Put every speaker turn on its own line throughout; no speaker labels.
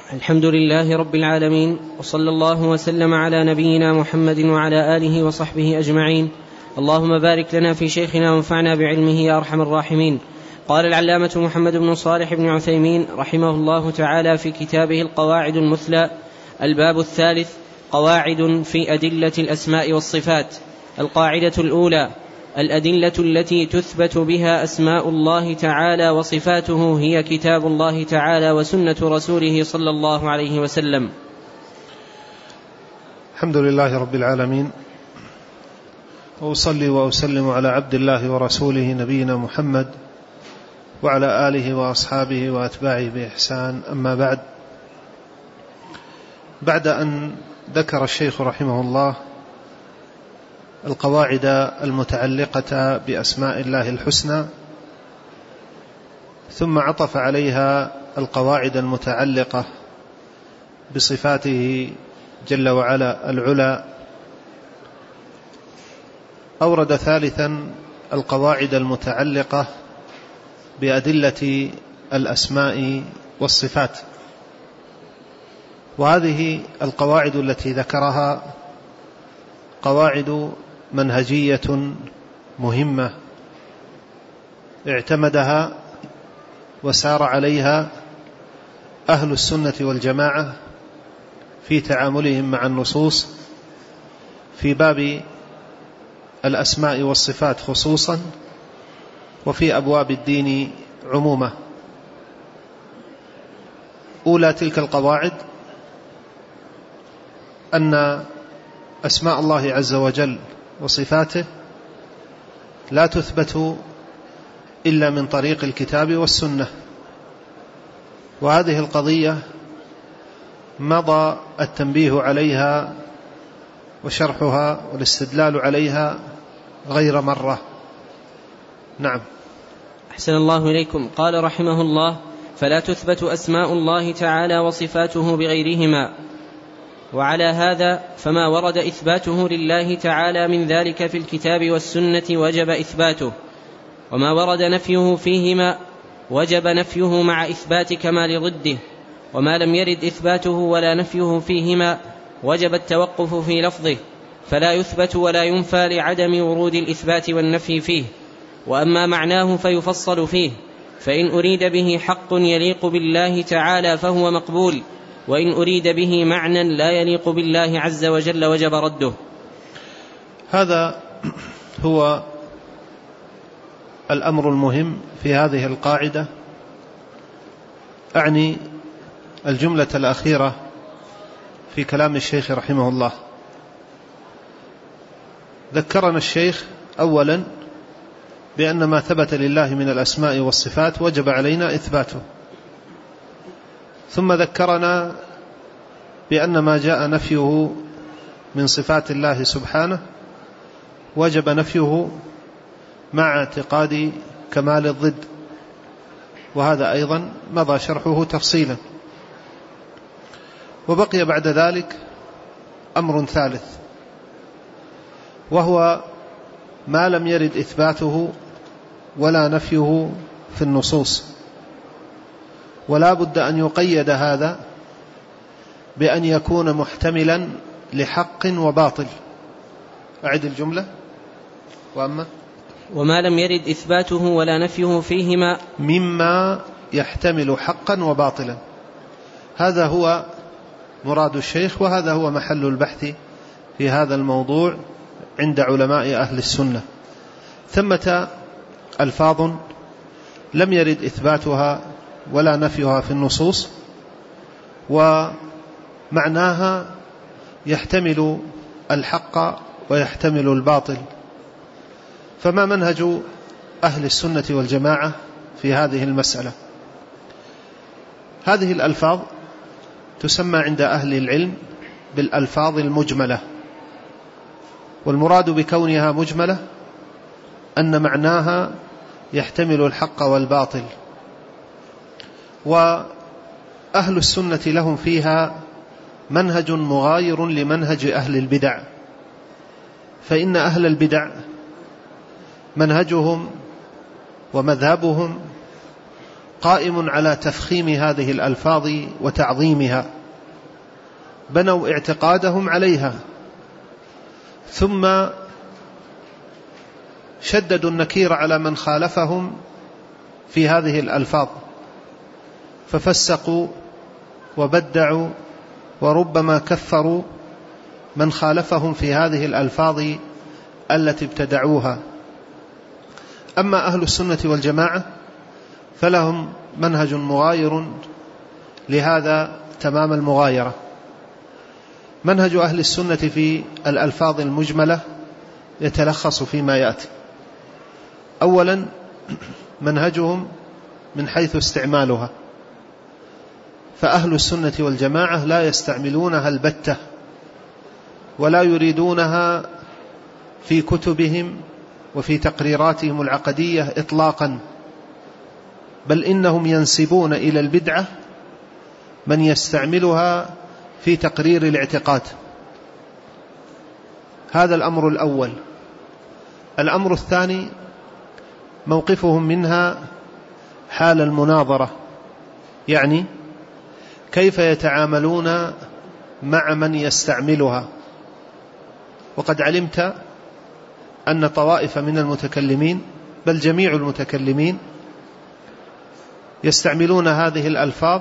الحمد لله رب العالمين، وصلى الله وسلم على نبينا محمد وعلى آله وصحبه أجمعين. اللهم بارك لنا في شيخنا وانفعنا بعلمه يا أرحم الراحمين. قال العلامة محمد بن صالح بن عثيمين رحمه الله تعالى في كتابه القواعد المثلى: الباب الثالث: قواعد في أدلة الأسماء والصفات. القاعدة الأولى: الأدلة التي تثبت بها أسماء الله تعالى وصفاته هي كتاب الله تعالى وسنة رسوله صلى الله عليه وسلم.
الحمد لله رب العالمين، وأصلي وأسلم على عبد الله ورسوله نبينا محمد وعلى آله وأصحابه وأتباعه بإحسان. أما بعد أن ذكر الشيخ رحمه الله القواعد المتعلقة بأسماء الله الحسنى، ثم عطف عليها القواعد المتعلقة بصفاته جل وعلا العلا، أورد ثالثا القواعد المتعلقة بأدلة الأسماء والصفات. وهذه القواعد التي ذكرها قواعد منهجية مهمة اعتمدها وسار عليها أهل السنة والجماعة في تعاملهم مع النصوص في باب الأسماء والصفات خصوصا، وفي أبواب الدين عموما. أولى تلك القواعد أن أسماء الله عز وجل وصفاته لا تثبت إلا من طريق الكتاب والسنة، وهذه القضية مضى التنبيه عليها وشرحها والاستدلال عليها غير مرة. نعم.
أحسن الله إليكم. قال رحمه الله: فلا تثبت أسماء الله تعالى وصفاته بغيرهما. وعلى هذا فما ورد إثباته لله تعالى من ذلك في الكتاب والسنة وجب إثباته، وما ورد نفيه فيهما وجب نفيه مع إثبات كمال ضده، وما لم يرد إثباته ولا نفيه فيهما وجب التوقف في لفظه، فلا يثبت ولا ينفى لعدم ورود الإثبات والنفي فيه. وأما معناه فيفصل فيه، فإن أريد به حق يليق بالله تعالى فهو مقبول، وإن أريد به معنى لا يليق بالله عز وجل وجب رده.
هذا هو الأمر المهم في هذه القاعدة، أعني الجملة الأخيرة في كلام الشيخ رحمه الله. ذكرنا الشيخ أولا بأن ما ثبت لله من الأسماء والصفات وجب علينا إثباته، ثم ذكرنا بأن ما جاء نفيه من صفات الله سبحانه وجب نفيه مع اعتقاد كمال الضد، وهذا أيضا مضى شرحه تفصيلا. وبقي بعد ذلك أمر ثالث، وهو ما لم يرد إثباته ولا نفيه في النصوص، ولا بد أن يقيد هذا بأن يكون محتملا لحق وباطل. أعد الجملة:
وما لم يرد إثباته ولا نفيه فيهما
مما يحتمل حقا وباطلا. هذا هو مراد الشيخ، وهذا هو محل البحث في هذا الموضوع عند علماء أهل السنة. ثمة ألفاظ لم يرد إثباتها ولا نفيها في النصوص، ومعناها يحتمل الحق ويحتمل الباطل. فما منهج أهل السنة والجماعة في هذه المسألة؟ هذه الألفاظ تسمى عند أهل العلم بالألفاظ المجملة، والمراد بكونها مجملة أن معناها يحتمل الحق والباطل. وأهل السنة لهم فيها منهج مغاير لمنهج أهل البدع، فإن أهل البدع منهجهم ومذهبهم قائم على تفخيم هذه الألفاظ وتعظيمها، بنوا اعتقادهم عليها، ثم شددوا النكير على من خالفهم في هذه الألفاظ، ففسقوا وبدعوا وربما كفروا من خالفهم في هذه الألفاظ التي ابتدعوها. أما أهل السنة والجماعة فلهم منهج مغاير لهذا تمام المغايرة. منهج أهل السنة في الألفاظ المجملة يتلخص فيما يأتي. أولا منهجهم من حيث استعمالها، فأهل السنة والجماعة لا يستعملونها البتة ولا يريدونها في كتبهم وفي تقريراتهم العقدية إطلاقا، بل إنهم ينسبون إلى البدعة من يستعملها في تقرير الاعتقاد. هذا الأمر الأول. الأمر الثاني موقفهم منها حال المناظرة، يعني كيف يتعاملون مع من يستعملها. وقد علمت أن طوائف من المتكلمين بل جميع المتكلمين يستعملون هذه الألفاظ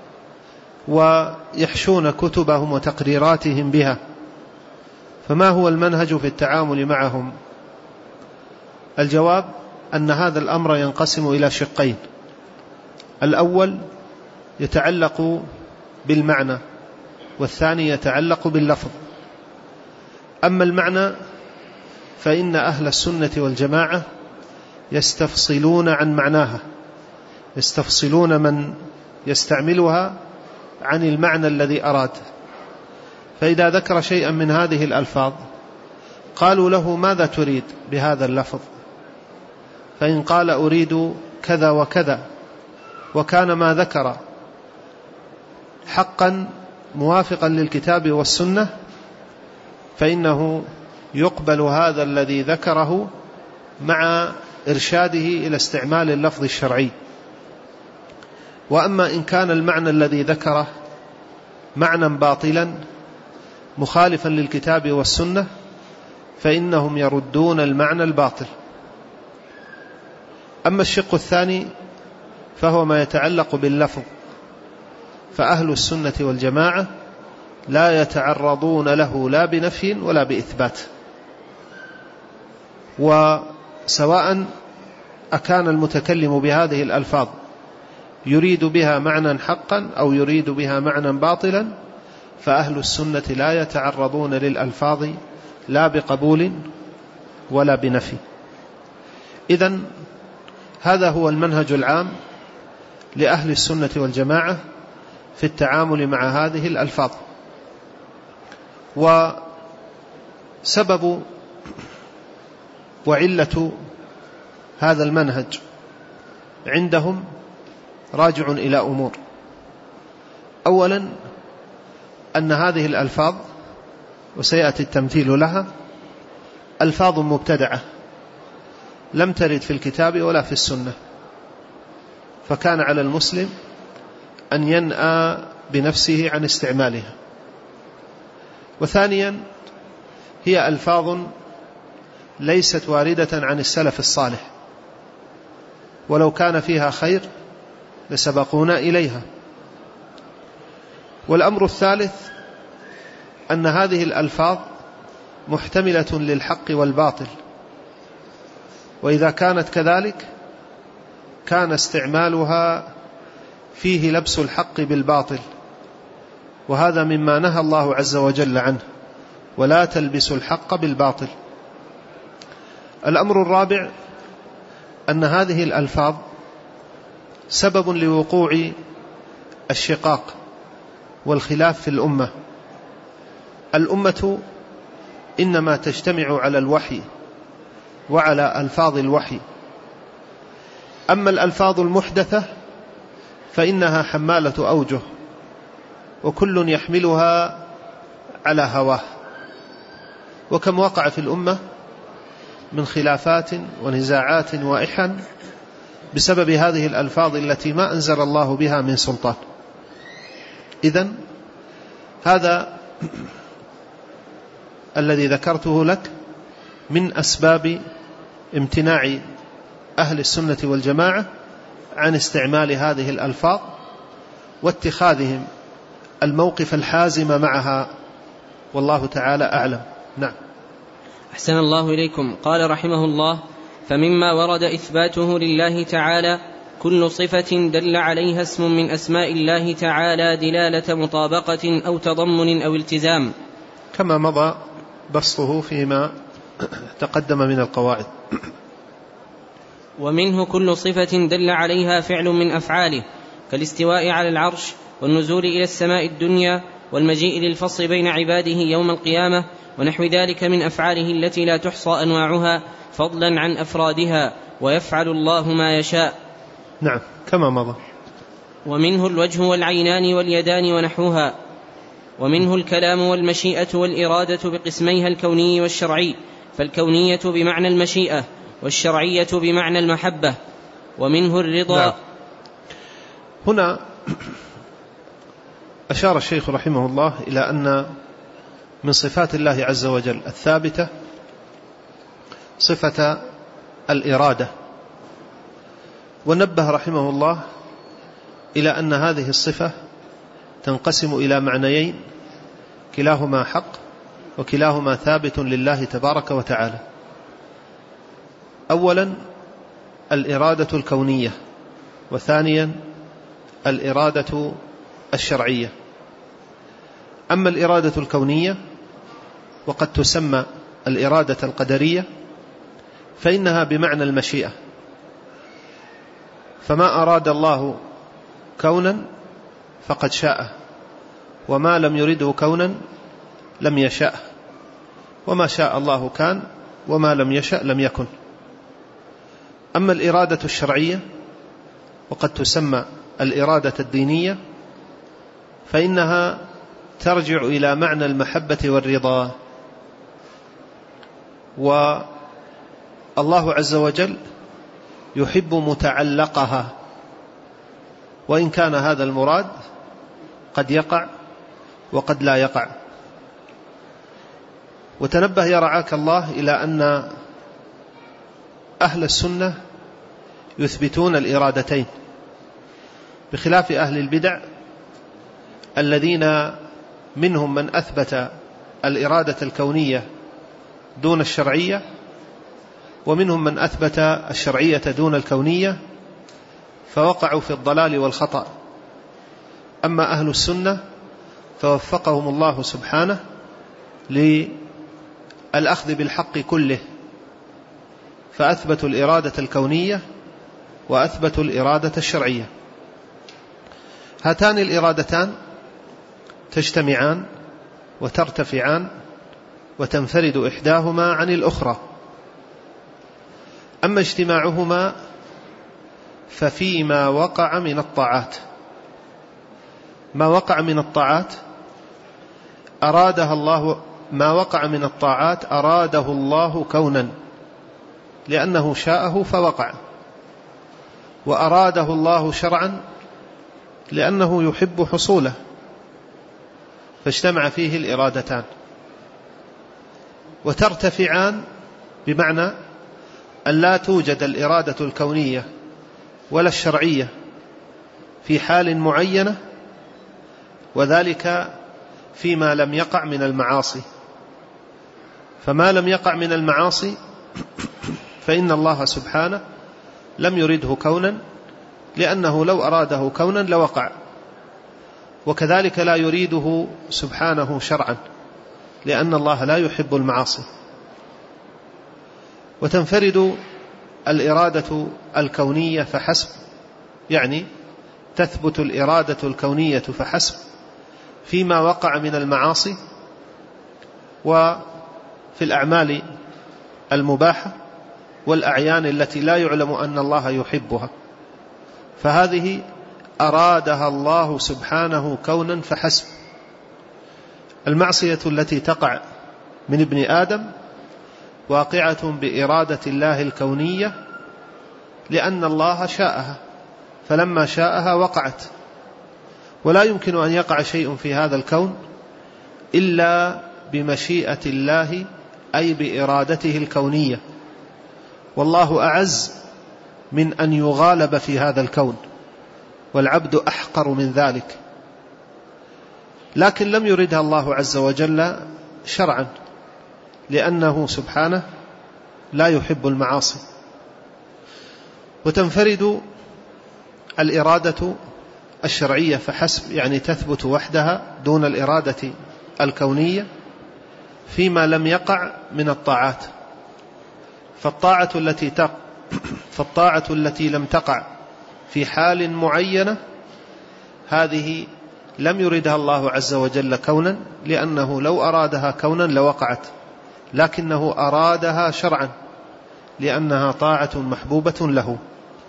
ويحشون كتبهم وتقريراتهم بها. فما هو المنهج في التعامل معهم؟ الجواب أن هذا الأمر ينقسم إلى شقين. الأول يتعلق بالمعنى، والثاني يتعلق باللفظ. أما المعنى فإن أهل السنة والجماعة يستفصلون عن معناها، يستفصلون من يستعملها عن المعنى الذي أراد. فإذا ذكر شيئا من هذه الألفاظ قالوا له ماذا تريد بهذا اللفظ؟ فإن قال أريد كذا وكذا وكان ما ذكر حقا موافقا للكتاب والسنة فإنه يقبل هذا الذي ذكره مع إرشاده إلى استعمال اللفظ الشرعي. وأما إن كان المعنى الذي ذكره معنى باطلا مخالفا للكتاب والسنة فإنهم يردون المعنى الباطل. أما الشق الثاني فهو ما يتعلق باللفظ، فأهل السنة والجماعة لا يتعرضون له لا بنفي ولا بإثبات، وسواء أكان المتكلم بهذه الألفاظ يريد بها معنى حقا أو يريد بها معنى باطلا، فأهل السنة لا يتعرضون للألفاظ لا بقبول ولا بنفي. إذن هذا هو المنهج العام لأهل السنة والجماعة في التعامل مع هذه الألفاظ. وسبب وعلة هذا المنهج عندهم راجع إلى أمور. أولا أن هذه الألفاظ، وسيأتي التمثيل لها، ألفاظ مبتدعة لم ترد في الكتاب ولا في السنة، فكان على المسلم أن ينأى بنفسه عن استعمالها. وثانيا هي ألفاظ ليست واردة عن السلف الصالح، ولو كان فيها خير لسبقونا إليها. والأمر الثالث أن هذه الألفاظ محتملة للحق والباطل، وإذا كانت كذلك كان استعمالها فيه لبس الحق بالباطل، وهذا مما نهى الله عز وجل عنه: ولا تلبسوا الحق بالباطل. الأمر الرابع أن هذه الألفاظ سبب لوقوع الشقاق والخلاف في الأمة. الأمة إنما تجتمع على الوحي وعلى ألفاظ الوحي. أما الألفاظ المحدثة فإنها حمالة أوجه، وكل يحملها على هواه. وكم وقع في الأمة من خلافات ونزاعات وإحن بسبب هذه الألفاظ التي ما أنزل الله بها من سلطان. إذن هذا الذي ذكرته لك من أسباب امتناع أهل السنة والجماعة عن استعمال هذه الألفاظ واتخاذهم الموقف الحازم معها، والله تعالى أعلم. نعم.
أحسن الله إليكم. قال رحمه الله: فمما ورد إثباته لله تعالى كل صفة دل عليها اسم من أسماء الله تعالى دلالة مطابقة أو تضمن أو التزام،
كما مضى بسطه فيما تقدم من القواعد.
ومنه كل صفة دل عليها فعل من أفعاله، كالاستواء على العرش والنزول إلى السماء الدنيا والمجيء للفصل بين عباده يوم القيامة ونحو ذلك من أفعاله التي لا تحصى أنواعها فضلا عن أفرادها، ويفعل الله ما يشاء.
نعم كما مضى.
ومنه الوجه والعينان واليدان ونحوها. ومنه الكلام والمشيئة والإرادة بقسميها الكوني والشرعي، فالكونية بمعنى المشيئة والشرعية بمعنى المحبة. ومنه الرضا.
نعم. هنا أشار الشيخ رحمه الله إلى أن من صفات الله عز وجل الثابتة صفة الإرادة، ونبه رحمه الله إلى أن هذه الصفة تنقسم إلى معنيين كلاهما حق وكلاهما ثابت لله تبارك وتعالى. أولا الإرادة الكونية، وثانيا الإرادة الشرعية. أما الإرادة الكونية وقد تسمى الإرادة القدرية فإنها بمعنى المشيئة، فما أراد الله كونا فقد شاء، وما لم يرده كونا لم يشاء، وما شاء الله كان وما لم يشاء لم يكن. أما الإرادة الشرعية وقد تسمى الإرادة الدينية فإنها ترجع إلى معنى المحبة والرضا. والله عز وجل يحب متعلقها، وإن كان هذا المراد قد يقع وقد لا يقع. وتنبه يا رعاك الله إلى أن أهل السنة يثبتون الإرادتين، بخلاف أهل البدع الذين منهم من أثبت الإرادة الكونية دون الشرعية، ومنهم من أثبت الشرعية دون الكونية، فوقعوا في الضلال والخطأ. أما أهل السنة فوفقهم الله سبحانه للأخذ بالحق كله، فأثبتوا الإرادة الكونية وأثبتوا الإرادة الشرعية. هاتان الإرادتان تجتمعان وترتفعان وتنفرد إحداهما عن الأخرى. أما اجتماعهما ففيما وقع من الطاعات، ما وقع من الطاعات أرادها الله، ما وقع من الطاعات أراده الله كونا لأنه شاءه فوقع، وأراده الله شرعا لأنه يحب حصوله، فاجتمع فيه الإرادتان. وترتفعان بمعنى أن لا توجد الإرادة الكونية ولا الشرعية في حال معينة، وذلك فيما لم يقع من المعاصي. فما لم يقع من المعاصي فإن الله سبحانه لم يرده كونا، لأنه لو أراده كونا لوقع. وكذلك لا يريده سبحانه شرعا، لأن الله لا يحب المعاصي. وتنفرد الإرادة الكونية فحسب، يعني تثبت الإرادة الكونية فحسب فيما وقع من المعاصي وفي الأعمال المباحة والأعيان التي لا يعلم أن الله يحبها، فهذه أرادها الله سبحانه كونا فحسب. المعصية التي تقع من ابن آدم واقعة بإرادة الله الكونية لأن الله شاءها، فلما شاءها وقعت. ولا يمكن أن يقع شيء في هذا الكون إلا بمشيئة الله، أي بإرادته الكونية، والله أعز من أن يغالب في هذا الكون، والعبد أحقر من ذلك. لكن لم يردها الله عز وجل شرعا، لأنه سبحانه لا يحب المعاصي. وتنفرد الإرادة الشرعية فحسب، يعني تثبت وحدها دون الإرادة الكونية فيما لم يقع من الطاعات. فالطاعة التي لم تقع في حال معينة هذه لم يردها الله عز وجل كونا، لأنه لو أرادها كونا لوقعت، لكنه أرادها شرعا لأنها طاعة محبوبة له.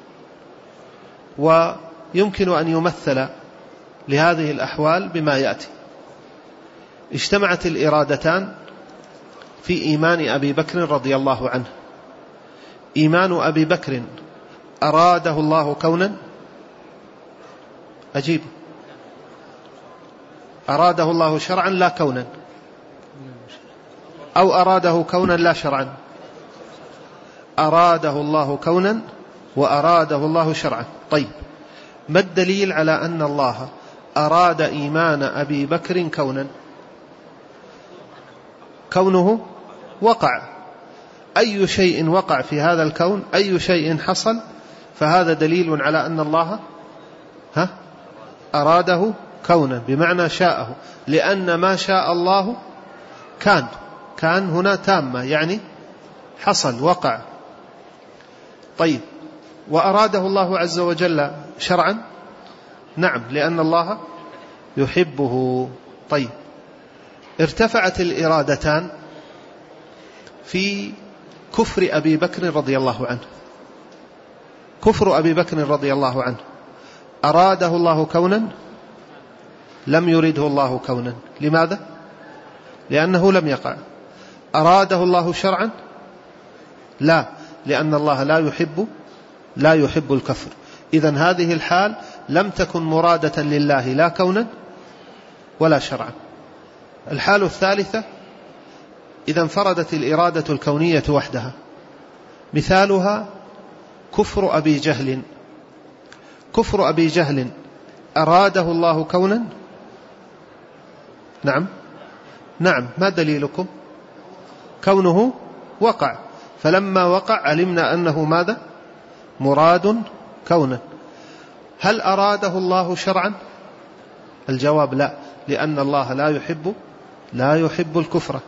ويمكن أن يمثل لهذه الأحوال بما يأتي. اجتمعت الإرادتان في إيمان أبي بكر رضي الله عنه. إيمان أبي بكر أراده الله كونا، أجيب، أراده الله شرعا لا كونا، أو أراده كونا لا شرعا؟ أراده الله كونا وأراده الله شرعا. طيب، ما الدليل على أن الله أراد إيمان أبي بكر كونا؟ كونه وقع. أي شيء وقع في هذا الكون، أي شيء حصل، فهذا دليل على أن الله أراده كونا، بمعنى شاءه، لأن ما شاء الله كان هنا تامة، يعني حصل وقع. طيب، وأراده الله عز وجل شرعا؟ نعم، لأن الله يحبه. طيب، ارتفعت الإرادتان في كفر أبي بكر رضي الله عنه. كفر أبي بكر رضي الله عنه أراده الله كونا؟ لم يرده الله كونا. لماذا؟ لأنه لم يقع. أراده الله شرعا؟ لا، لأن الله لا يحب الكفر. إذن هذه الحال لم تكن مرادة لله لا كونا ولا شرعا. الحال الثالثة إذا انفردت الإرادة الكونية وحدها، مثالها كفر أبي جهل. كفر أبي جهل أراده الله كونا؟ نعم. ما دليلكم؟ كونه وقع، فلما وقع علمنا أنه ماذا؟ مراد كونا. هل أراده الله شرعا؟ الجواب لا، لأن الله لا يحب الكفر.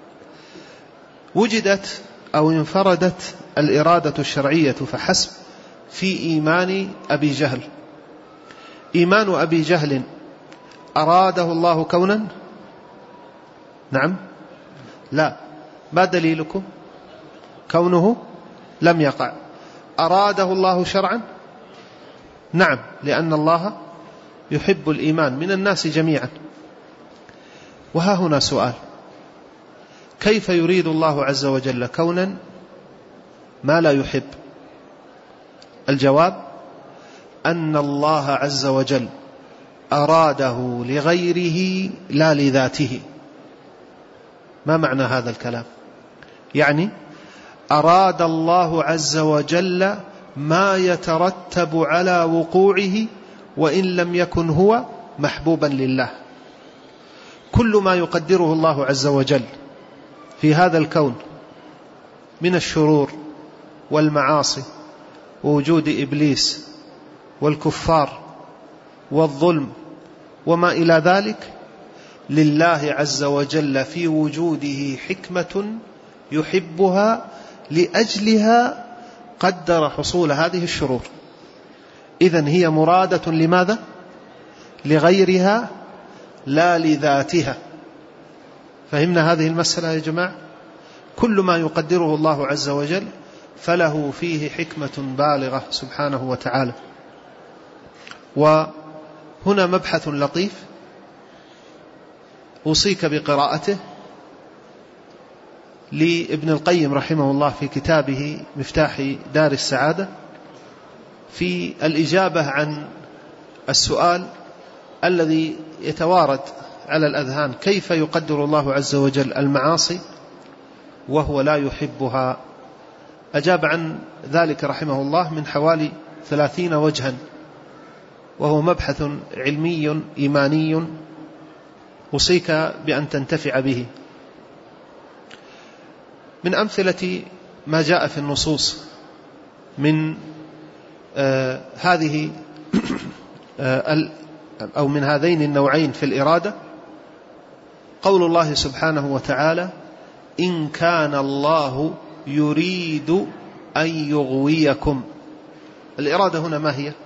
وجدت أو انفردت الإرادة الشرعية فحسب في إيمان أبي جهل. إيمان أبي جهل أراده الله كونا؟ نعم. لا. ما دليلكم؟ كونه لم يقع. أراده الله شرعا؟ نعم، لأن الله يحب الإيمان من الناس جميعا. وها هنا سؤال: كيف يريد الله عز وجل كونا ما لا يحب؟ الجواب: أن الله عز وجل أراده لغيره لا لذاته. ما معنى هذا الكلام؟ يعني أراد الله عز وجل ما يترتب على وقوعه وإن لم يكن هو محبوبا لله. كل ما يقدره الله عز وجل في هذا الكون من الشرور والمعاصي ووجود إبليس والكفار والظلم وما إلى ذلك، لله عز وجل في وجوده حكمة يحبها، لأجلها قدر حصول هذه الشرور. إذن هي مرادة لماذا؟ لغيرها لا لذاتها. فهمنا هذه المسألة يا جماعة؟ كل ما يقدره الله عز وجل فله فيه حكمة بالغة سبحانه وتعالى. وهنا مبحث لطيف أوصيك بقراءته لابن القيم رحمه الله في كتابه مفتاح دار السعادة، في الإجابة عن السؤال الذي يتوارد على الأذهان: كيف يقدر الله عز وجل المعاصي وهو لا يحبها؟ أجاب عن ذلك رحمه الله من حوالي 30 وجها، وهو مبحث علمي إيماني أوصيك بأن تنتفع به. من أمثلة ما جاء في النصوص من هذه أو من هذين النوعين في الإرادة قول الله سبحانه وتعالى: إن كان الله يريد أن يغويكم. الإرادة هنا ما هي؟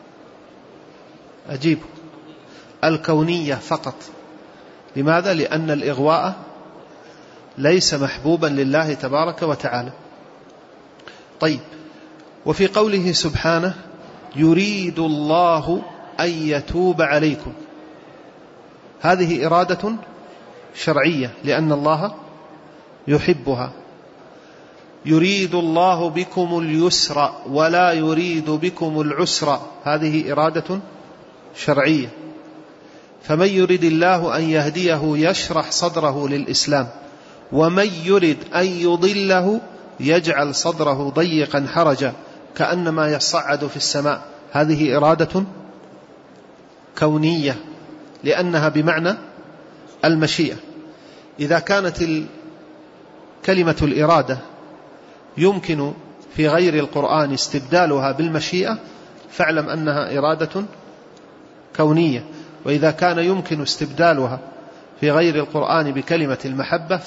أجيب: الكونية فقط. لماذا؟ لأن الإغواء ليس محبوبا لله تبارك وتعالى. طيب، وفي قوله سبحانه: يريد الله أن يتوب عليكم، هذه إرادة شرعية لأن الله يحبها. يريد الله بكم اليسر ولا يريد بكم العسر، هذه إرادة شرعية. فمن يريد الله أن يهديه يشرح صدره للإسلام، ومن يريد أن يضله يجعل صدره ضيقا حرجا كأنما يصعد في السماء، هذه إرادة كونية لأنها بمعنى المشيئة. إذا كانت كلمة الإرادة يمكن في غير القرآن استبدالها بالمشيئة فاعلم أنها إرادة كونية، وإذا كان يمكن استبدالها في غير القرآن بكلمة المحبة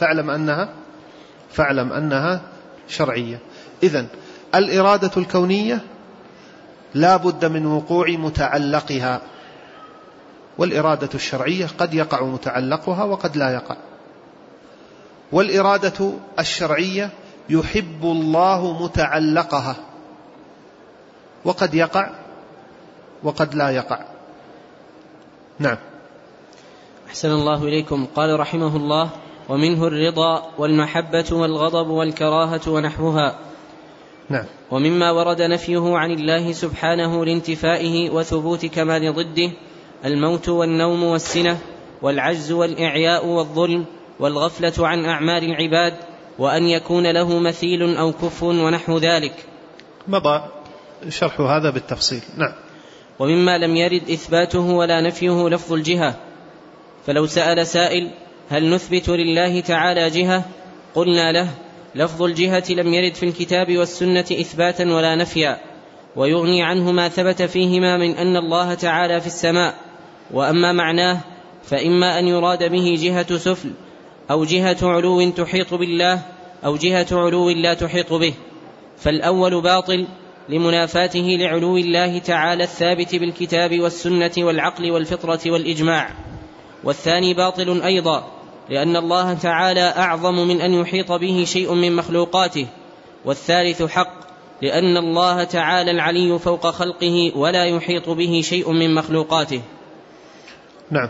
فاعلم أنها شرعية. إذن الإرادة الكونية لا بد من وقوع متعلقها، والإرادة الشرعية قد يقع متعلقها وقد لا يقع. والإرادة الشرعية يحب الله متعلقها، وقد يقع وقد لا يقع. نعم.
أحسن الله إليكم. قال رحمه الله: ومنه الرضا والمحبة والغضب والكراهة ونحوها.
نعم.
ومما ورد نفيه عن الله سبحانه لانتفائه وثبوت كمال ضده الموت والنوم والسنة والعجز والإعياء والظلم والغفلة عن أعمال العباد، وأن يكون له مثيل أو كفء ونحو ذلك.
مضى شرح هذا بالتفصيل. نعم.
ومما لم يرد إثباته ولا نفيه لفظ الجهة، فلو سأل سائل: هل نثبت لله تعالى جهة؟ قلنا له: لفظ الجهة لم يرد في الكتاب والسنة إثباتا ولا نفيا، ويغني عنه ما ثبت فيهما من أن الله تعالى في السماء. وأما معناه فإما أن يراد به جهة سفل، أو جهة علو تحيط بالله، أو جهة علو لا تحيط به، فالأول باطل لمنافاته لعلو الله تعالى الثابت بالكتاب والسنة والعقل والفطرة والإجماع، والثاني باطل أيضا لأن الله تعالى أعظم من أن يحيط به شيء من مخلوقاته، والثالث حق لأن الله تعالى العلي فوق خلقه ولا يحيط به شيء من مخلوقاته.
نعم.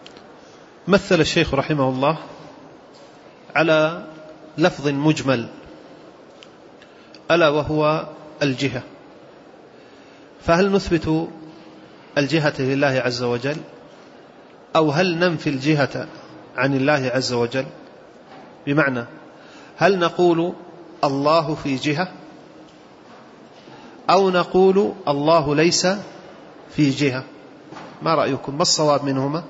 مثل الشيخ رحمه الله على لفظ مجمل ألا وهو الجهة. فهل نثبت الجهة لله عز وجل، أو هل ننفي الجهة عن الله عز وجل؟ بمعنى هل نقول الله في جهة، أو نقول الله ليس في جهة؟ ما رأيكم؟ ما الصواب منهما؟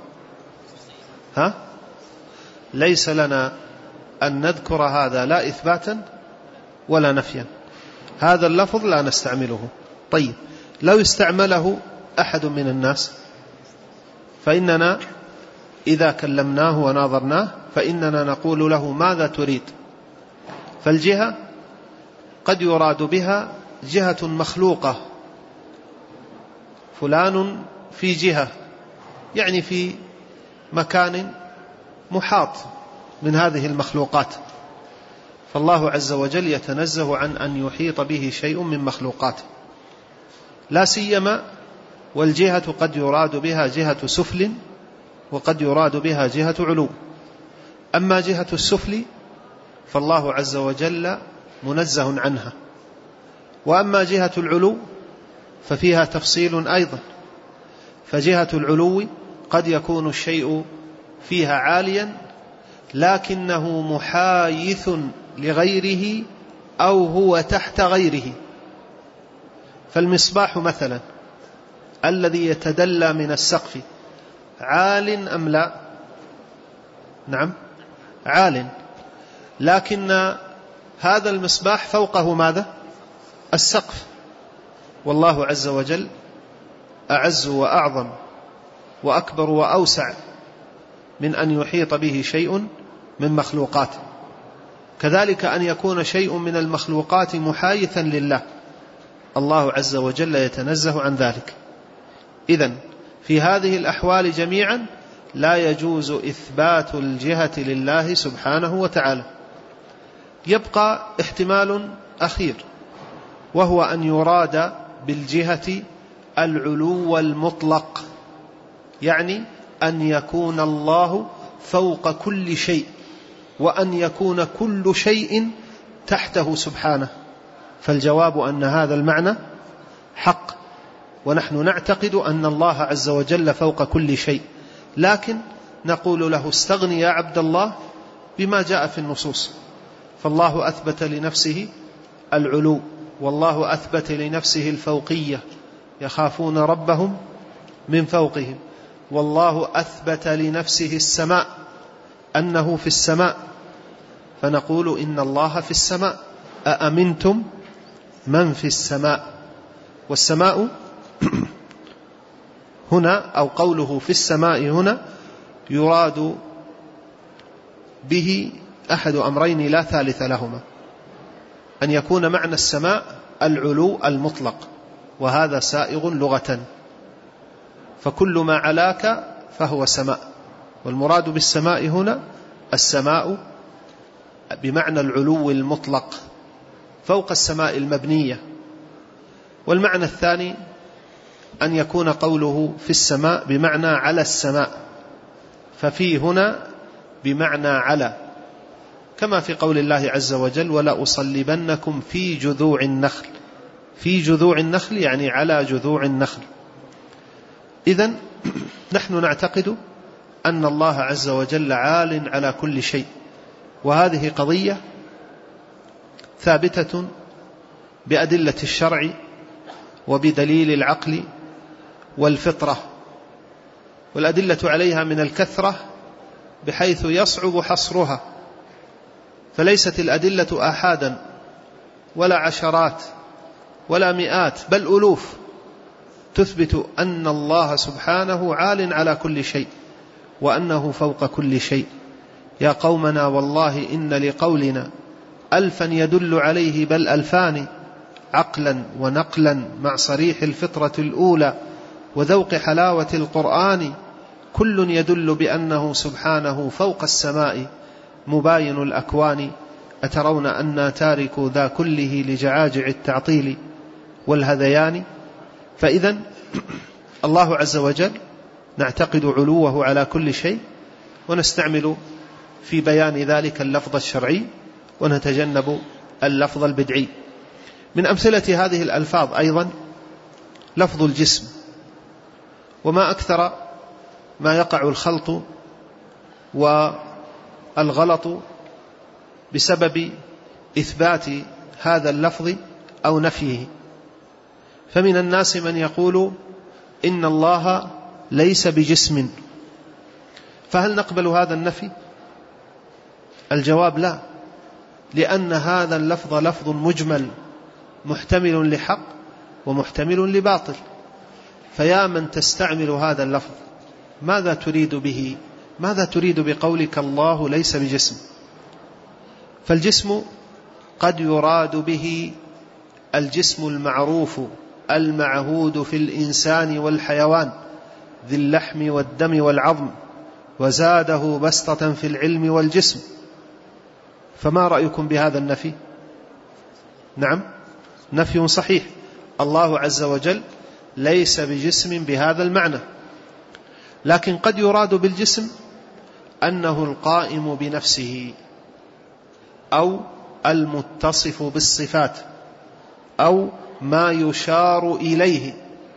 ليس لنا أن نذكر هذا لا إثباتا ولا نفيا، هذا اللفظ لا نستعمله. طيب، لو استعمله أحد من الناس فإننا إذا كلمناه وناظرناه فإننا نقول له: ماذا تريد؟ فالجهة قد يراد بها جهة مخلوقة، فلان في جهة، يعني في مكان محاط من هذه المخلوقات، فالله عز وجل يتنزه عن أن يحيط به شيء من مخلوقاته، لا سيما والجهة قد يراد بها جهة سفل وقد يراد بها جهة علو. أما جهة السفل فالله عز وجل منزه عنها، وأما جهة العلو ففيها تفصيل أيضا. فجهة العلو قد يكون الشيء فيها عاليا لكنه محايث لغيره أو هو تحت غيره. فالمصباح مثلا الذي يتدلى من السقف عال أم لا؟ نعم عال، لكن هذا المصباح فوقه ماذا؟ السقف. والله عز وجل أعز وأعظم وأكبر وأوسع من أن يحيط به شيء من مخلوقاته. كذلك أن يكون شيء من المخلوقات محايثا لله، الله عز وجل يتنزه عن ذلك. إذن في هذه الأحوال جميعا لا يجوز إثبات الجهة لله سبحانه وتعالى. يبقى احتمال أخير، وهو أن يراد بالجهة العلو المطلق، يعني أن يكون الله فوق كل شيء وأن يكون كل شيء تحته سبحانه. فالجواب أن هذا المعنى حق، ونحن نعتقد أن الله عز وجل فوق كل شيء، لكن نقول له استغني يا عبد الله بما جاء في النصوص. فالله أثبت لنفسه العلو، والله أثبت لنفسه الفوقية، يخافون ربهم من فوقهم. والله أثبت لنفسه السماء، أنه في السماء، فنقول إن الله في السماء. أأمنتم من في السماء؟ والسماء هنا أو قوله في السماء هنا يراد به أحد أمرين لا ثالث لهما، أن يكون معنى السماء العلو المطلق، وهذا سائغ لغة، فكل ما علاك فهو سماء. والمراد بالسماء هنا السماء بمعنى العلو المطلق فوق السماء المبنية. والمعنى الثاني أن يكون قوله في السماء بمعنى على السماء، ففي هنا بمعنى على، كما في قول الله عز وجل ولا أصلبنكم في جذوع النخل. في جذوع النخل يعني على جذوع النخل. إذن نحن نعتقد أن الله عز وجل عال على كل شيء، وهذه قضية ثابتة بأدلة الشرع وبدليل العقل والفطرة، والأدلة عليها من الكثرة بحيث يصعب حصرها. فليست الأدلة آحادا ولا عشرات ولا مئات، بل ألوف تثبت أن الله سبحانه عال على كل شيء وأنه فوق كل شيء. يا قومنا والله إن لقولنا ألفا يدل عليه بل ألفان، عقلا ونقلا مع صريح الفطرة الأولى وذوق حلاوة القرآن، كل يدل بأنه سبحانه فوق السماء مباين الأكوان. أترون أن تاركوا ذا كله لجعاجع التعطيل والهذيان. فإذا الله عز وجل نعتقد علوه على كل شيء، ونستعمل في بيان ذلك اللفظ الشرعي ونتجنب اللفظ البدعي. من أمثلة هذه الألفاظ أيضا لفظ الجسم، وما أكثر ما يقع الخلط والغلط بسبب إثبات هذا اللفظ أو نفيه. فمن الناس من يقول إن الله ليس بجسم، فهل نقبل هذا النفي؟ الجواب لا، لأن هذا اللفظ لفظ مجمل محتمل لحق ومحتمل لباطل. فيا من تستعمل هذا اللفظ ماذا تريد به؟ ماذا تريد بقولك الله ليس بجسم؟ فالجسم قد يراد به الجسم المعروف المعهود في الإنسان والحيوان ذي اللحم والدم والعظم، وزاده بسطة في العلم والجسم. فما رأيكم بهذا النفي؟ نعم، نفي صحيح. الله عز وجل ليس بجسم بهذا المعنى، لكن قد يراد بالجسم أنه القائم بنفسه أو المتصف بالصفات أو ما يشار إليه.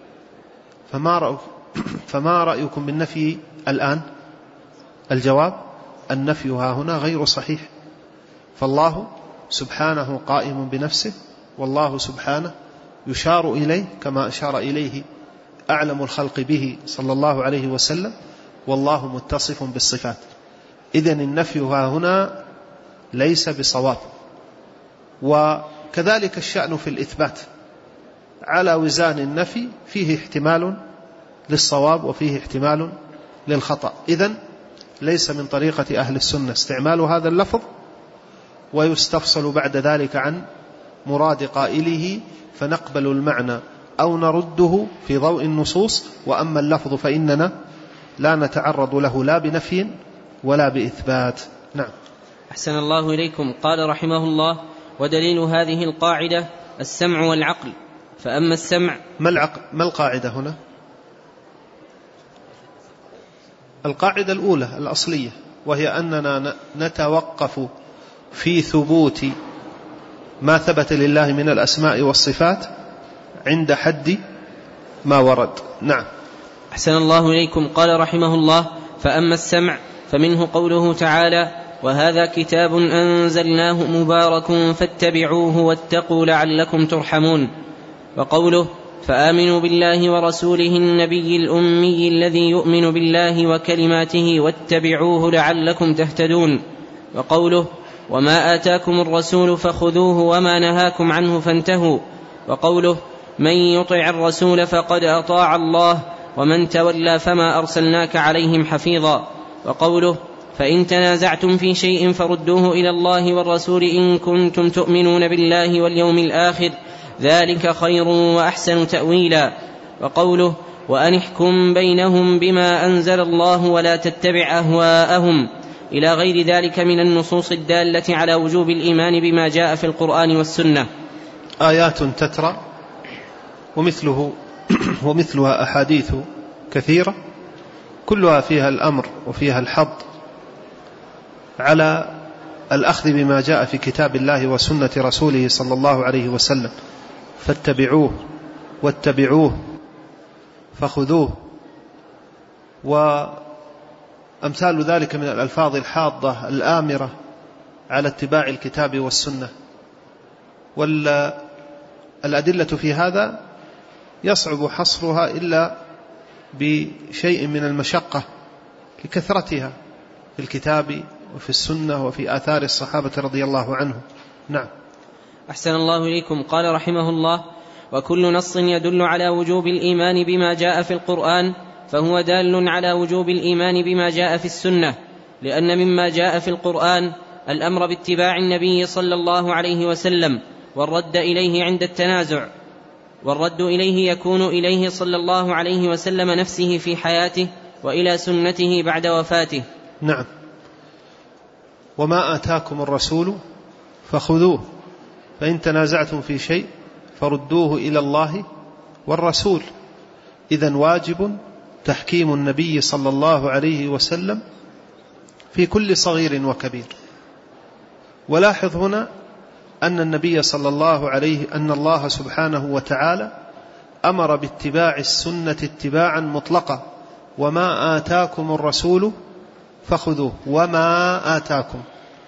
فما رأيكم بالنفي الآن؟ الجواب: النفي ها هنا غير صحيح، فالله سبحانه قائم بنفسه، والله سبحانه يشار إليه كما أشار إليه أعلم الخلق به صلى الله عليه وسلم، والله متصف بالصفات. إذن النفي ها هنا ليس بصواب. وكذلك الشأن في الإثبات، على وزان النفي فيه احتمال للصواب وفيه احتمال للخطأ. إذن ليس من طريقة أهل السنة استعمال هذا اللفظ ويستفصل بعد ذلك عن مراد قائله، فنقبل المعنى أو نرده في ضوء النصوص، وأما اللفظ فإننا لا نتعرض له لا بنفي ولا بإثبات. نعم.
أحسن الله إليكم. قال رحمه الله: ودليل هذه القاعدة السمع والعقل. فأما السمع،
ما القاعدة هنا؟ القاعدة الأولى الأصلية، وهي أننا نتوقف في ثبوت ما ثبت لله من الأسماء والصفات عند حد ما ورد. نعم.
أحسن الله إليكم. قال رحمه الله: فأما السمع فمنه قوله تعالى: وهذا كتاب أنزلناه مبارك فاتبعوه واتقوا لعلكم ترحمون. وقوله: فآمنوا بالله ورسوله النبي الأمي الذي يؤمن بالله وكلماته واتبعوه لعلكم تهتدون. وقوله: وما آتاكم الرسول فخذوه وما نهاكم عنه فانتهوا. وقوله: من يطع الرسول فقد أطاع الله ومن تولى فما أرسلناك عليهم حفيظا. وقوله: فإن تنازعتم في شيء فردوه إلى الله والرسول إن كنتم تؤمنون بالله واليوم الآخر ذلك خير وأحسن تأويلا. وقوله: وأن احكم بينهم بما أنزل الله ولا تتبع أهواءهم، إلى غير ذلك من النصوص الدالة على وجوب الإيمان بما جاء في القرآن والسنة.
آيات تترى ومثلها أحاديث كثيرة، كلها فيها الأمر وفيها الحض على الأخذ بما جاء في كتاب الله وسنة رسوله صلى الله عليه وسلم، فاتبعوه واتبعوه فخذوه، وأمثال ذلك من الألفاظ الحاضة الآمرة على اتباع الكتاب والسنة. والأدلة في هذا يصعب حصرها إلا بشيء من المشقة لكثرتها في الكتاب وفي السنة وفي آثار الصحابة رضي الله عنهم. نعم.
أحسن الله إليكم. قال رحمه الله: وكل نص يدل على وجوب الإيمان بما جاء في القرآن فهو دال على وجوب الإيمان بما جاء في السنة، لأن مما جاء في القرآن الأمر باتباع النبي صلى الله عليه وسلم والرد إليه عند التنازع، والرد إليه يكون إليه صلى الله عليه وسلم نفسه في حياته وإلى سنته بعد وفاته.
نعم. وما آتاكم الرسول فخذوه فإن تنازعتم في شيء فردوه إلى الله والرسول. إذن واجب تحكيم النبي صلى الله عليه وسلم في كل صغير وكبير. ولاحظ هنا أن النبي صلى الله عليه أن الله سبحانه وتعالى أمر باتباع السنة اتباعا مطلقا: وما آتاكم الرسول فخذوه وما آتاكم.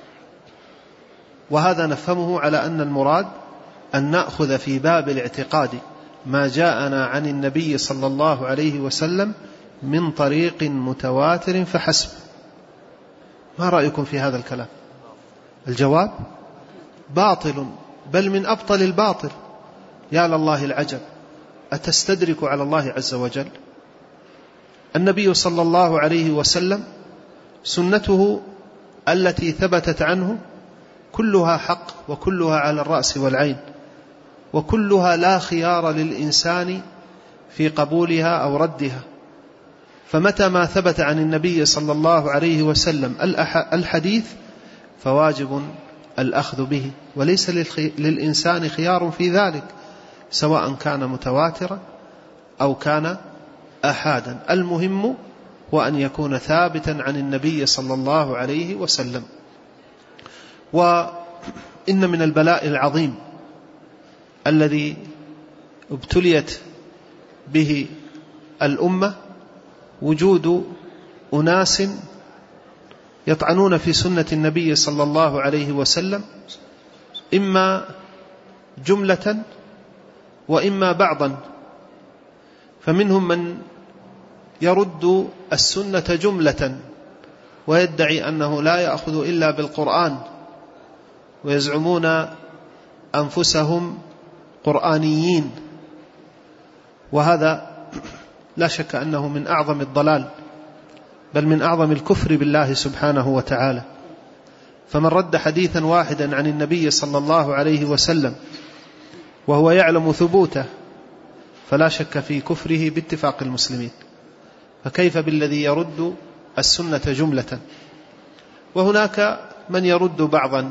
وهذا نفهمه على أن المراد أن نأخذ في باب الاعتقاد ما جاءنا عن النبي صلى الله عليه وسلم من طريق متواتر فحسب. ما رأيكم في هذا الكلام؟ الجواب: باطل، بل من أبطل الباطل. يا لله العجب، أتستدرك على الله عز وجل؟ النبي صلى الله عليه وسلم سنته التي ثبتت عنه كلها حق وكلها على الرأس والعين، وكلها لا خيار للإنسان في قبولها أو ردها. فمتى ما ثبت عن النبي صلى الله عليه وسلم الحديث فواجب الأخذ به، وليس للإنسان خيار في ذلك، سواء كان متواترا أو كان أحادا. المهم هو أن يكون ثابتا عن النبي صلى الله عليه وسلم. وإن من البلاء العظيم الذي ابتليت به الأمة وجود أناس يطعنون في سنة النبي صلى الله عليه وسلم، إما جملة وإما بعضا. فمنهم من يرد السنة جملة ويدعي أنه لا يأخذ إلا بالقرآن، ويزعمون أنفسهم قرآنيين، وهذا لا شك أنه من أعظم الضلال، بل من أعظم الكفر بالله سبحانه وتعالى. فمن رد حديثا واحدا عن النبي صلى الله عليه وسلم وهو يعلم ثبوته فلا شك في كفره باتفاق المسلمين، فكيف بالذي يرد السنة جملة؟ وهناك من يرد بعضا،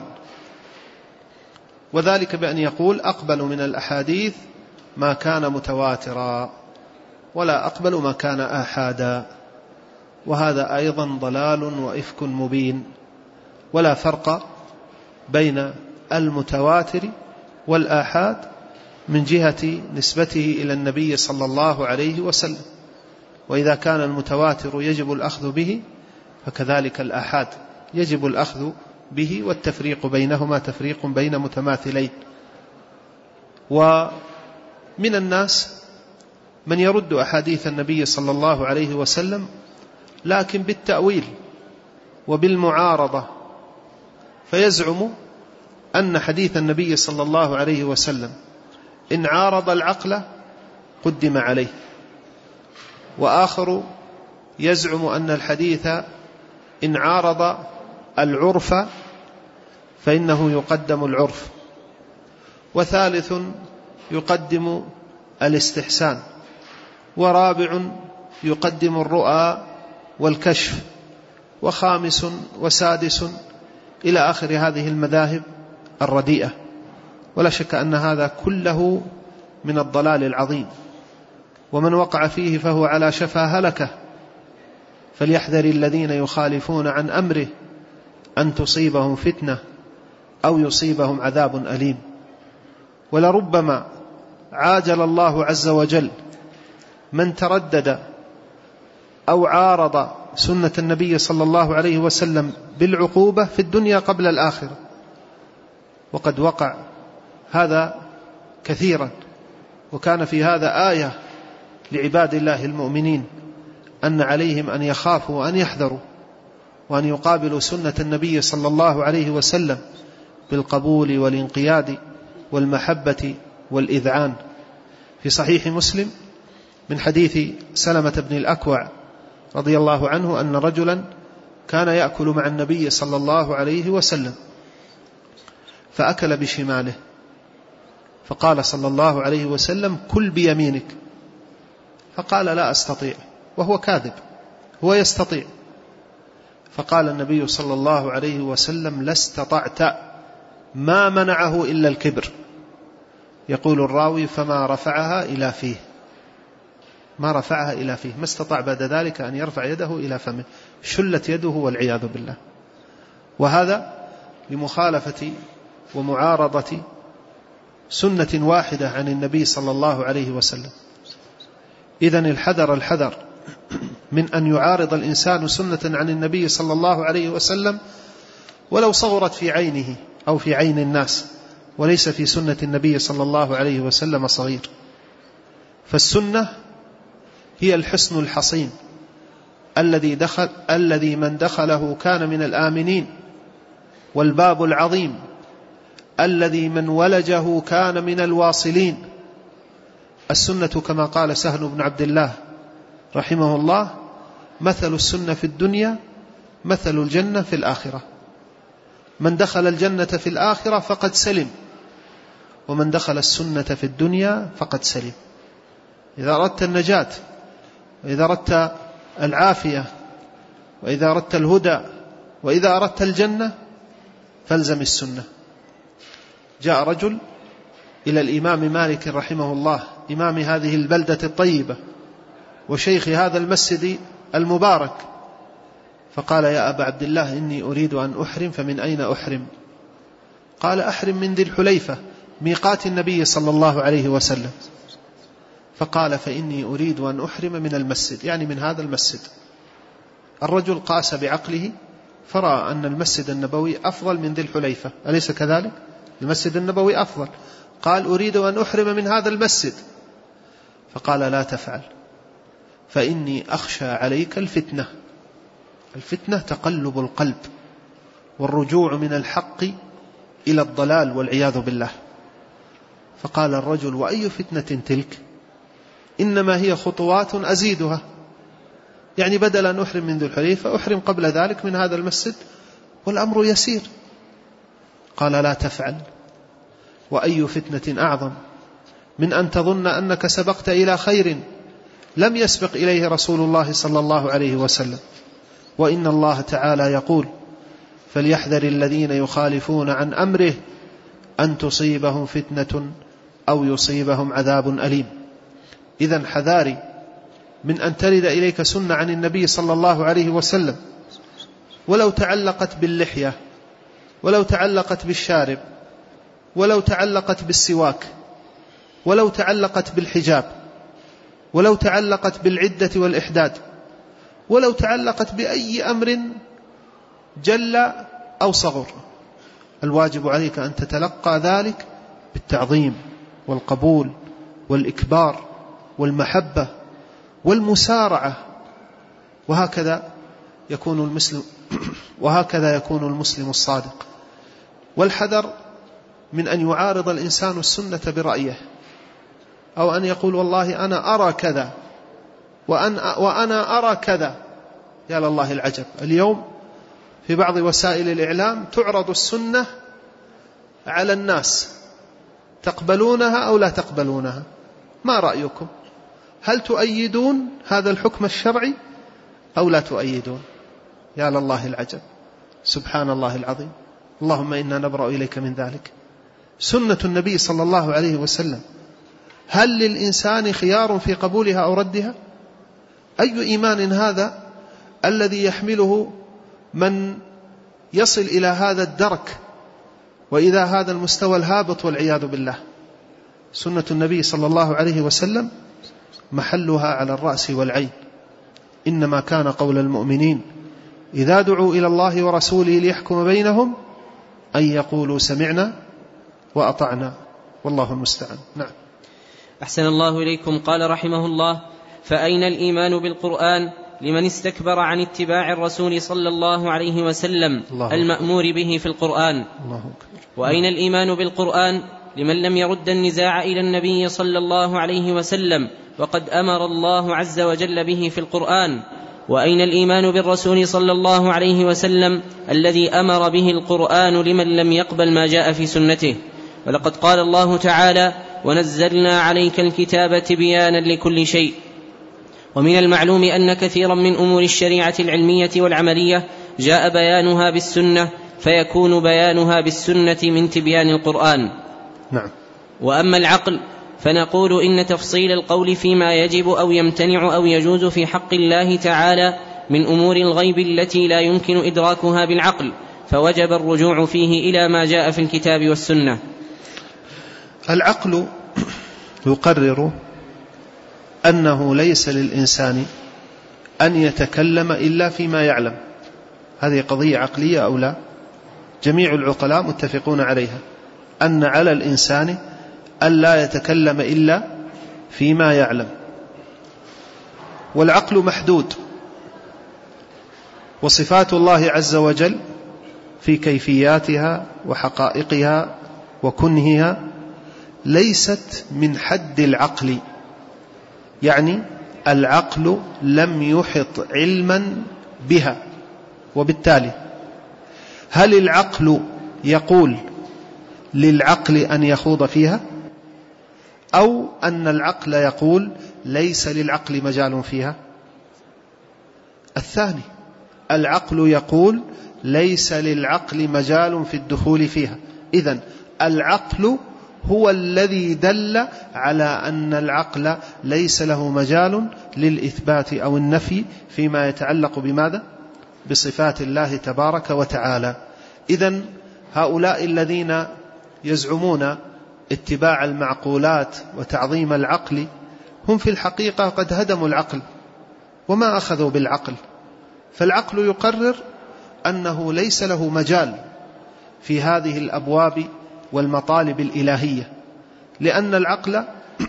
وذلك بأن يقول أقبل من الأحاديث ما كان متواترا ولا أقبل ما كان آحادا، وهذا أيضا ضلال وإفك مبين. ولا فرق بين المتواتر والآحاد من جهة نسبته إلى النبي صلى الله عليه وسلم، وإذا كان المتواتر يجب الأخذ به فكذلك الآحاد يجب الأخذ به، والتفريق بينهما تفريق بين متماثلين. ومن الناس من يرد أحاديث النبي صلى الله عليه وسلم لكن بالتأويل وبالمعارضة، فيزعم أن حديث النبي صلى الله عليه وسلم إن عارض العقل قدم عليه، وآخر يزعم أن الحديث إن عارض العرف فإنه يقدم العرف، وثالث يقدم الاستحسان، ورابع يقدم الرؤى والكشف، وخامس وسادس إلى آخر هذه المذاهب الرديئة. ولا شك أن هذا كله من الضلال العظيم، ومن وقع فيه فهو على شفا هلكة، فليحذر الذين يخالفون عن أمره أن تصيبهم فتنة أو يصيبهم عذاب أليم. ولربما عاجل الله عز وجل من تردد أو عارض سنة النبي صلى الله عليه وسلم بالعقوبة في الدنيا قبل الآخرة، وقد وقع هذا كثيرا. وكان في هذا آية لعباد الله المؤمنين أن عليهم أن يخافوا وأن يحذروا وأن يقابلوا سنة النبي صلى الله عليه وسلم بالقبول والانقياد والمحبة والإذعان. في صحيح مسلم من حديث سلمة بن الأكوع رضي الله عنه أن رجلا كان يأكل مع النبي صلى الله عليه وسلم فأكل بشماله، فقال صلى الله عليه وسلم كل بيمينك، فقال لا أستطيع، وهو كاذب، هو يستطيع. فقال النبي صلى الله عليه وسلم لا استطعت، ما منعه إلا الكبر. يقول الراوي فما رفعها إلى فيه، ما رفعها إلى فيه، ما استطاع بعد ذلك أن يرفع يده إلى فمه، شلت يده والعياذ بالله. وهذا لمخالفة ومعارضة سنة واحدة عن النبي صلى الله عليه وسلم. إذن الحذر من أن يعارض الإنسان سنة عن النبي صلى الله عليه وسلم ولو صغرت في عينه أو في عين الناس، وليس في سنة النبي صلى الله عليه وسلم صغير. فالسنة هي الحصن الحصين الذي من دخله كان من الآمنين، والباب العظيم الذي من ولجه كان من الواصلين. السنة كما قال سهل بن عبد الله رحمه الله مثل السنة في الدنيا مثل الجنة في الآخرة، من دخل الجنة في الآخرة فقد سلم، ومن دخل السنة في الدنيا فقد سلم. إذا أردت النجاة، وإذا أردت العافية، وإذا أردت الهدى، وإذا أردت الجنة فالزم السنة. جاء رجل إلى الإمام مالك رحمه الله، إمام هذه البلدة الطيبة وشيخ هذا المسجد المبارك، فقال يا أبا عبد الله إني أريد أن أحرم، فمن أين أحرم؟ قال أحرم من ذي الحليفة ميقات النبي صلى الله عليه وسلم. فقال فإني أريد أن أحرم من المسجد، يعني من هذا المسجد. الرجل قاس بعقله فرأى أن المسجد النبوي أفضل من ذي الحليفة، أليس كذلك؟ المسجد النبوي أفضل، قال أريد أن أحرم من هذا المسجد، فقال لا تفعل فإني أخشى عليك الفتنة. الفتنة تقلب القلب والرجوع من الحق إلى الضلال والعياذ بالله. فقال الرجل وأي فتنة تلك؟ إنما هي خطوات أزيدها، يعني بدل أن أحرم من ذي الحليفة أحرم قبل ذلك من هذا المسجد والأمر يسير. قال لا تفعل، وأي فتنة أعظم من أن تظن أنك سبقت إلى خير لم يسبق إليه رسول الله صلى الله عليه وسلم. وإن الله تعالى يقول فليحذر الذين يخالفون عن أمره أن تصيبهم فتنة أو يصيبهم عذاب أليم. إذن حذاري من أن ترد إليك سنة عن النبي صلى الله عليه وسلم، ولو تعلقت باللحية، ولو تعلقت بالشارب، ولو تعلقت بالسواك، ولو تعلقت بالحجاب، ولو تعلقت بالعدة والإحداد، ولو تعلقت بأي أمر جل أو صغر. الواجب عليك أن تتلقى ذلك بالتعظيم والقبول والإكبار والمحبة والمسارعة، وهكذا يكون المسلم الصادق. والحذر من أن يعارض الإنسان السنة برأيه، أو أن يقول والله أنا أرى كذا وأنا أرى كذا. يا لله العجب، اليوم في بعض وسائل الإعلام تعرض السنة على الناس، تقبلونها أو لا تقبلونها؟ ما رأيكم؟ هل تؤيدون هذا الحكم الشرعي أو لا تؤيدون؟ يا لله العجب، سبحان الله العظيم، اللهم إنا نبرأ إليك من ذلك. سنة النبي صلى الله عليه وسلم، هل للإنسان خيار في قبولها أو ردها؟ أي إيمان هذا الذي يحمله من يصل إلى هذا الدرك وإذا هذا المستوى الهابط والعياذ بالله؟ سنة النبي صلى الله عليه وسلم محلها على الرأس والعين. إنما كان قول المؤمنين إذا دعوا إلى الله ورسوله ليحكم بينهم أن يقولوا سمعنا وأطعنا، والله المستعان. نعم.
أحسن الله إليكم. قال رحمه الله فأين الإيمان بالقرآن لمن استكبر عن اتباع الرسول صلى الله عليه وسلم المأمور به في القرآن؟ وأين الإيمان بالقرآن لمن لم يرد النزاع إلى النبي صلى الله عليه وسلم وقد أمر الله عز وجل به في القرآن؟ وأين الإيمان بالرسول صلى الله عليه وسلم الذي أمر به القرآن لمن لم يقبل ما جاء في سنته؟ ولقد قال الله تعالى ونزلنا عليك الكتاب تبيانا لكل شيء. ومن المعلوم أن كثيرا من أمور الشريعة العلمية والعملية جاء بيانها بالسنة، فيكون بيانها بالسنة من تبيان القرآن.
نعم.
وأما العقل فنقول إن تفصيل القول فيما يجب أو يمتنع أو يجوز في حق الله تعالى من أمور الغيب التي لا يمكن إدراكها بالعقل، فوجب الرجوع فيه إلى ما جاء في الكتاب والسنة.
العقل يقرر أنه ليس للإنسان أن يتكلم إلا فيما يعلم. هذه قضية عقلية أو لا؟ جميع العقلاء متفقون عليها، أن على الإنسان ألا يتكلم إلا فيما يعلم. والعقل محدود، وصفات الله عز وجل في كيفياتها وحقائقها وكنهها ليست من حد العقل، يعني العقل لم يحط علما بها. وبالتالي هل العقل يقول للعقل أن يخوض فيها، أو أن العقل يقول ليس للعقل مجال فيها؟ الثاني، العقل يقول ليس للعقل مجال في الدخول فيها. إذن العقل هو الذي دل على أن العقل ليس له مجال للإثبات أو النفي فيما يتعلق بماذا؟ بصفات الله تبارك وتعالى. إذن هؤلاء الذين يزعمون اتباع المعقولات وتعظيم العقل هم في الحقيقة قد هدموا العقل وما أخذوا بالعقل، فالعقل يقرر أنه ليس له مجال في هذه الأبواب والمطالب الإلهية، لأن العقل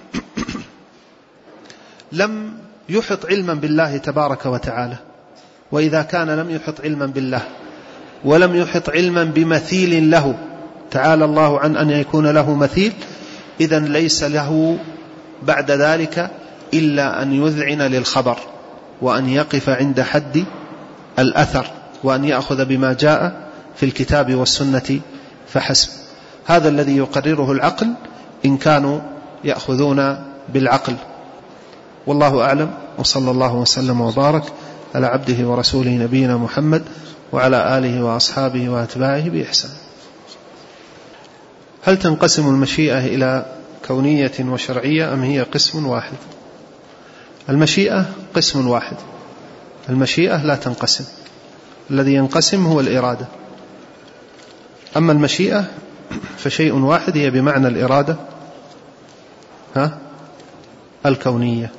لم يحط علما بالله تبارك وتعالى، وإذا كان لم يحط علما بالله ولم يحط علما بمثيل له تعالى الله عن أن يكون له مثيل، إذن ليس له بعد ذلك إلا أن يذعن للخبر وأن يقف عند حد الأثر وأن يأخذ بما جاء في الكتاب والسنة فحسب. هذا الذي يقرره العقل إن كانوا يأخذون بالعقل. والله أعلم، وصلى الله وسلم وبارك على عبده ورسوله نبينا محمد وعلى آله وأصحابه وأتباعه بإحسان. هل تنقسم المشيئة إلى كونية وشرعية أم هي قسم واحد؟ المشيئة قسم واحد، المشيئة لا تنقسم، الذي ينقسم هو الإرادة. أما المشيئة فشيء واحد، هي بمعنى الإرادة الكونية.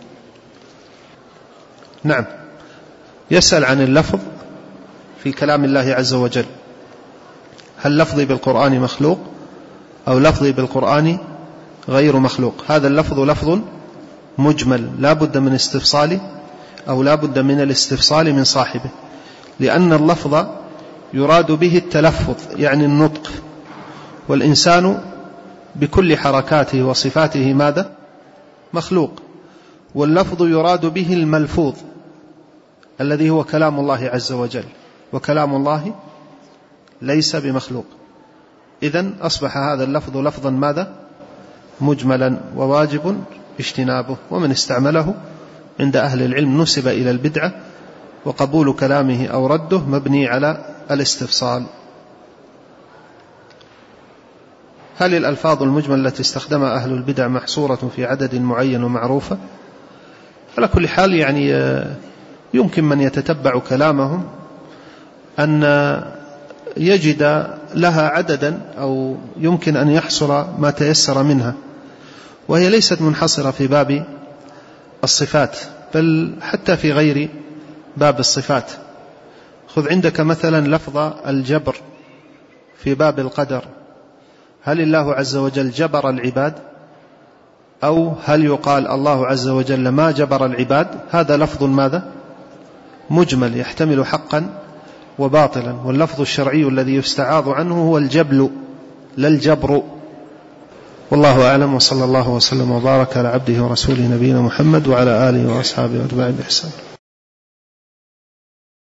نعم. يسأل عن اللفظ في كلام الله عز وجل، هل لفظي بالقرآن مخلوق أو لفظي بالقرآن غير مخلوق؟ هذا اللفظ لفظ مجمل لا بد من استفصال أو لا بد من الاستفصال من صاحبه، لأن اللفظ يراد به التلفظ يعني النطق، والإنسان بكل حركاته وصفاته ماذا؟ مخلوق. واللفظ يراد به الملفوظ الذي هو كلام الله عز وجل، وكلام الله ليس بمخلوق. إذن أصبح هذا اللفظ لفظا ماذا؟ مجملا، وواجب اجتنابه، ومن استعمله عند أهل العلم نسب إلى البدعة، وقبول كلامه أو رده مبني على الاستفصال. هل الألفاظ المجملة التي استخدمها أهل البدع محصورة في عدد معين ومعروفة؟ على كل حال يعني يمكن من يتتبع كلامهم أن يجد لها عددا، أو يمكن أن يحصر ما تيسر منها، وهي ليست منحصرة في باب الصفات، بل حتى في غير باب الصفات. خذ عندك مثلا لفظ الجبر في باب القدر، هل الله عز وجل جبر العباد، أو هل يقال الله عز وجل ما جبر العباد؟ هذا لفظ ماذا؟ مجمل يحتمل حقا وباطلا، واللفظ الشرعي الذي يستعاض عنه هو الجبل لا الجبر. والله أعلم، وصلى الله وسلم وبارك على عبده ورسوله نبينا محمد وعلى آله وأصحابه وأتباعه بإحسان.